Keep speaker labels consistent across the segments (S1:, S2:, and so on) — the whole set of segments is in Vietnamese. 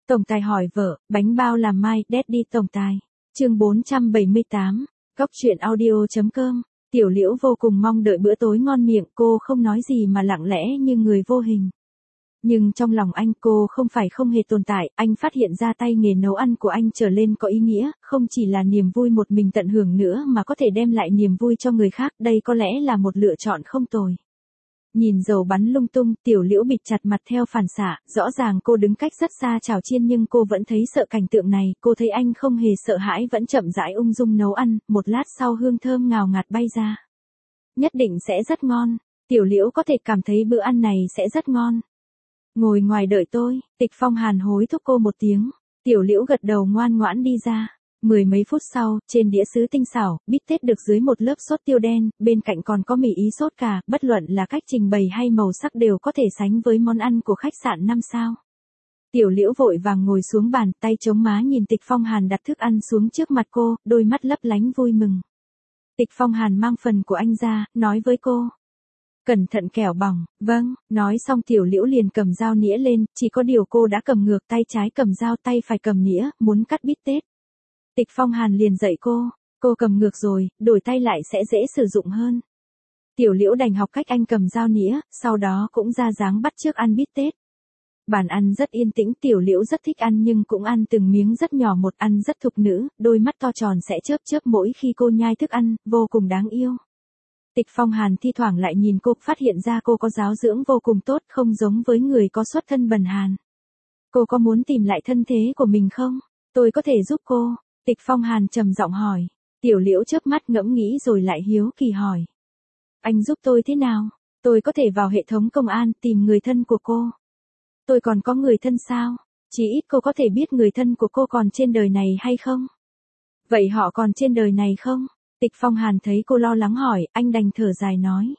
S1: Tổng tài hỏi vợ, bánh bao làm mai, Daddy tổng tài. Chương 478, Góc truyện audio.com. Tiểu Liễu vô cùng mong đợi bữa tối ngon miệng, cô không nói gì mà lặng lẽ như người vô hình. Nhưng trong lòng anh cô không phải không hề tồn tại, anh phát hiện ra tay nghề nấu ăn của anh trở lên có ý nghĩa, không chỉ là niềm vui một mình tận hưởng nữa mà có thể đem lại niềm vui cho người khác, đây có lẽ là một lựa chọn không tồi. Nhìn dầu bắn lung tung, Tiểu Liễu bịt chặt mặt theo phản xạ, rõ ràng cô đứng cách rất xa chảo chiên nhưng cô vẫn thấy sợ cảnh tượng này, cô thấy anh không hề sợ hãi vẫn chậm rãi ung dung nấu ăn, một lát sau hương thơm ngào ngạt bay ra. Nhất định sẽ rất ngon, Tiểu Liễu có thể cảm thấy bữa ăn này sẽ rất ngon. Ngồi ngoài đợi tôi, Tịch Phong Hàn hối thúc cô một tiếng, Tiểu Liễu gật đầu ngoan ngoãn đi ra. Mười mấy phút sau, trên đĩa sứ tinh xảo, bít tết được dưới một lớp sốt tiêu đen, bên cạnh còn có mì ý sốt cà, bất luận là cách trình bày hay màu sắc đều có thể sánh với món ăn của khách sạn 5 sao. Tiểu Liễu vội vàng ngồi xuống bàn, tay chống má nhìn Tịch Phong Hàn đặt thức ăn xuống trước mặt cô, đôi mắt lấp lánh vui mừng. Tịch Phong Hàn mang phần của anh ra, nói với cô. Cẩn thận kẻo bỏng, vâng, nói xong Tiểu Liễu liền cầm dao nĩa lên, chỉ có điều cô đã cầm ngược, tay trái cầm dao tay phải cầm nĩa, muốn cắt bít tết. Tịch Phong Hàn liền dạy cô cầm ngược rồi, đổi tay lại sẽ dễ sử dụng hơn. Tiểu Liễu đành học cách anh cầm dao nĩa, sau đó cũng ra dáng bắt chước ăn bít tết. Bàn ăn rất yên tĩnh, Tiểu Liễu rất thích ăn nhưng cũng ăn từng miếng rất nhỏ một, ăn rất thục nữ, đôi mắt to tròn sẽ chớp chớp mỗi khi cô nhai thức ăn, vô cùng đáng yêu. Tịch Phong Hàn thi thoảng lại nhìn cô, phát hiện ra cô có giáo dưỡng vô cùng tốt, không giống với người có xuất thân bần hàn. Cô có muốn tìm lại thân thế của mình không? Tôi có thể giúp cô. Tịch Phong Hàn trầm giọng hỏi. Tiểu Liễu chớp mắt ngẫm nghĩ rồi lại hiếu kỳ hỏi. Anh giúp tôi thế nào? Tôi có thể vào hệ thống công an tìm người thân của cô. Tôi còn có người thân sao? Chỉ ít cô có thể biết người thân của cô còn trên đời này hay không? Vậy họ còn trên đời này không? Tịch Phong Hàn thấy cô lo lắng hỏi, anh đành thở dài nói.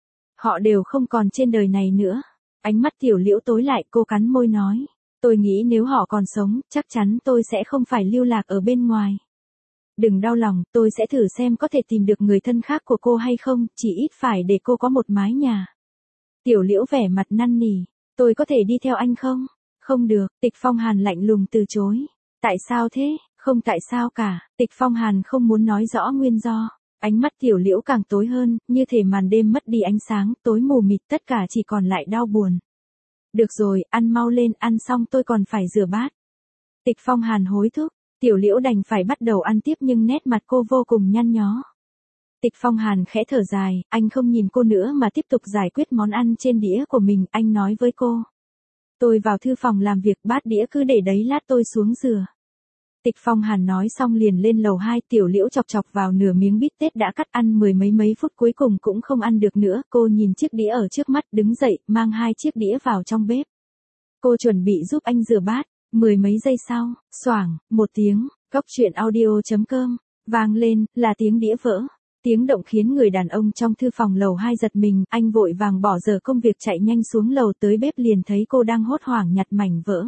S1: Họ đều không còn trên đời này nữa. Ánh mắt Tiểu Liễu tối lại, cô cắn môi nói. Tôi nghĩ nếu họ còn sống, chắc chắn tôi sẽ không phải lưu lạc ở bên ngoài. Đừng đau lòng, tôi sẽ thử xem có thể tìm được người thân khác của cô hay không, chỉ ít phải để cô có một mái nhà. Tiểu Liễu vẻ mặt năn nỉ, tôi có thể đi theo anh không? Không được, Tịch Phong Hàn lạnh lùng từ chối. Tại sao thế? Không tại sao cả, Tịch Phong Hàn không muốn nói rõ nguyên do. Ánh mắt Tiểu Liễu càng tối hơn, như thể màn đêm mất đi ánh sáng, tối mù mịt, tất cả chỉ còn lại đau buồn. Được rồi, ăn mau lên, ăn xong tôi còn phải rửa bát. Tịch Phong Hàn hối thúc, Tiểu Liễu đành phải bắt đầu ăn tiếp nhưng nét mặt cô vô cùng nhăn nhó. Tịch Phong Hàn khẽ thở dài, anh không nhìn cô nữa mà tiếp tục giải quyết món ăn trên đĩa của mình, anh nói với cô. Tôi vào thư phòng làm việc, bát đĩa cứ để đấy, lát tôi xuống rửa. Tịch Phong Hàn nói xong liền lên lầu 2, Tiểu Liễu chọc chọc vào nửa miếng bít tết đã cắt, ăn mười mấy phút cuối cùng cũng không ăn được nữa, cô nhìn chiếc đĩa ở trước mắt, đứng dậy, mang 2 chiếc đĩa vào trong bếp. Cô chuẩn bị giúp anh rửa bát, mười mấy giây sau, xoảng, một tiếng, Góc truyện audio.com, vang lên, là tiếng đĩa vỡ. Tiếng động khiến người đàn ông trong thư phòng lầu 2 giật mình, anh vội vàng bỏ dở công việc chạy nhanh xuống lầu, tới bếp liền thấy cô đang hốt hoảng nhặt mảnh vỡ.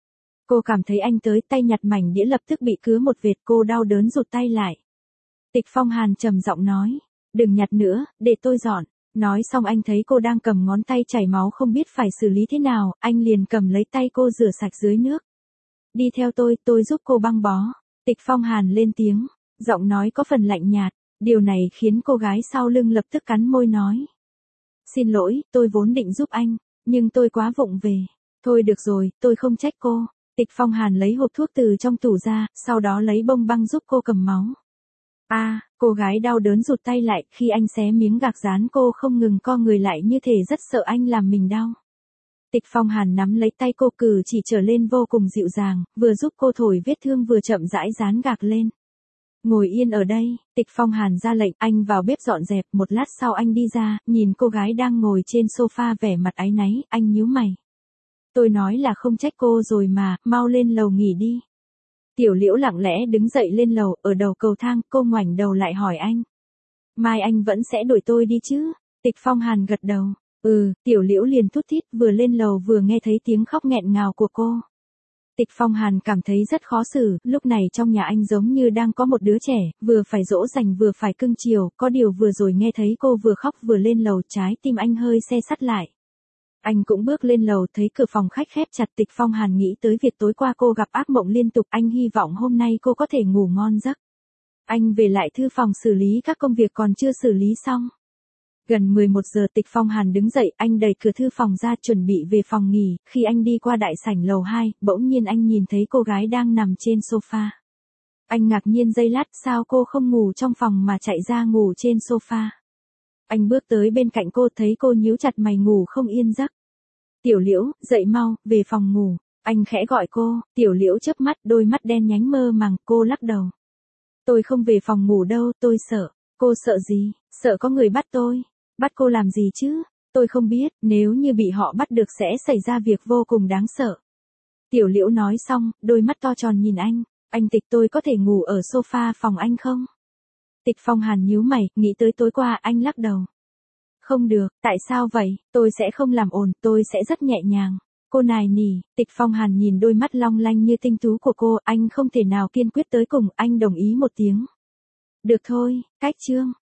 S1: Cô cảm thấy anh tới, tay nhặt mảnh đĩa lập tức bị cứa một vệt, cô đau đớn rụt tay lại. Tịch Phong Hàn trầm giọng nói, đừng nhặt nữa, để tôi dọn. Nói xong anh thấy cô đang cầm ngón tay chảy máu không biết phải xử lý thế nào, anh liền cầm lấy tay cô rửa sạch dưới nước. Đi theo tôi giúp cô băng bó. Tịch Phong Hàn lên tiếng, giọng nói có phần lạnh nhạt, điều này khiến cô gái sau lưng lập tức cắn môi nói. Xin lỗi, tôi vốn định giúp anh, nhưng tôi quá vụng về. Thôi được rồi, tôi không trách cô. Tịch Phong Hàn lấy hộp thuốc từ trong tủ ra, sau đó lấy bông băng giúp cô cầm máu. Cô gái đau đớn rụt tay lại, khi anh xé miếng gạc dán cô không ngừng co người lại như thể rất sợ anh làm mình đau. Tịch Phong Hàn nắm lấy tay cô, cử chỉ trở lên vô cùng dịu dàng, vừa giúp cô thổi vết thương vừa chậm rãi dán gạc lên. Ngồi yên ở đây, Tịch Phong Hàn ra lệnh, anh vào bếp dọn dẹp, một lát sau anh đi ra, nhìn cô gái đang ngồi trên sofa vẻ mặt áy náy, anh nhíu mày. Tôi nói là không trách cô rồi mà, mau lên lầu nghỉ đi. Tiểu Liễu lặng lẽ đứng dậy lên lầu, ở đầu cầu thang, cô ngoảnh đầu lại hỏi anh. Mai anh vẫn sẽ đuổi tôi đi chứ? Tịch Phong Hàn gật đầu. Tiểu Liễu liền thút thít, vừa lên lầu vừa nghe thấy tiếng khóc nghẹn ngào của cô. Tịch Phong Hàn cảm thấy rất khó xử, lúc này trong nhà anh giống như đang có một đứa trẻ, vừa phải dỗ dành vừa phải cưng chiều, có điều vừa rồi nghe thấy cô vừa khóc vừa lên lầu, trái tim anh hơi se sắt lại. Anh cũng bước lên lầu thấy cửa phòng khách khép chặt. Tịch Phong Hàn nghĩ tới việc tối qua cô gặp ác mộng liên tục. Anh hy vọng hôm nay cô có thể ngủ ngon giấc. Anh về lại thư phòng xử lý các công việc còn chưa xử lý xong. Gần 11 giờ Tịch Phong Hàn đứng dậy, anh đẩy cửa thư phòng ra chuẩn bị về phòng nghỉ. Khi anh đi qua đại sảnh lầu 2, bỗng nhiên anh nhìn thấy cô gái đang nằm trên sofa. Anh ngạc nhiên giây lát, sao cô không ngủ trong phòng mà chạy ra ngủ trên sofa. Anh bước tới bên cạnh cô, thấy cô nhíu chặt mày ngủ không yên giấc. Tiểu Liễu, dậy mau, về phòng ngủ. Anh khẽ gọi cô. Tiểu Liễu chớp mắt, đôi mắt đen nhánh mơ màng. Cô lắc đầu. Tôi không về phòng ngủ đâu, tôi sợ. Cô sợ gì? Sợ có người bắt tôi. Bắt cô làm gì chứ? Tôi không biết, nếu như bị họ bắt được sẽ xảy ra việc vô cùng đáng sợ. Tiểu Liễu nói xong, đôi mắt to tròn nhìn anh. Anh Tịch, tôi có thể ngủ ở sofa phòng anh không? Tịch Phong Hàn nhíu mày, nghĩ tới tối qua. Anh lắc đầu. Không được, tại sao vậy? Tôi sẽ không làm ồn, tôi sẽ rất nhẹ nhàng. Cô nài nỉ. Tịch Phong Hàn nhìn đôi mắt long lanh như tinh tú của cô. Anh không thể nào kiên quyết tới cùng. Anh đồng ý một tiếng. Được thôi, cách chương.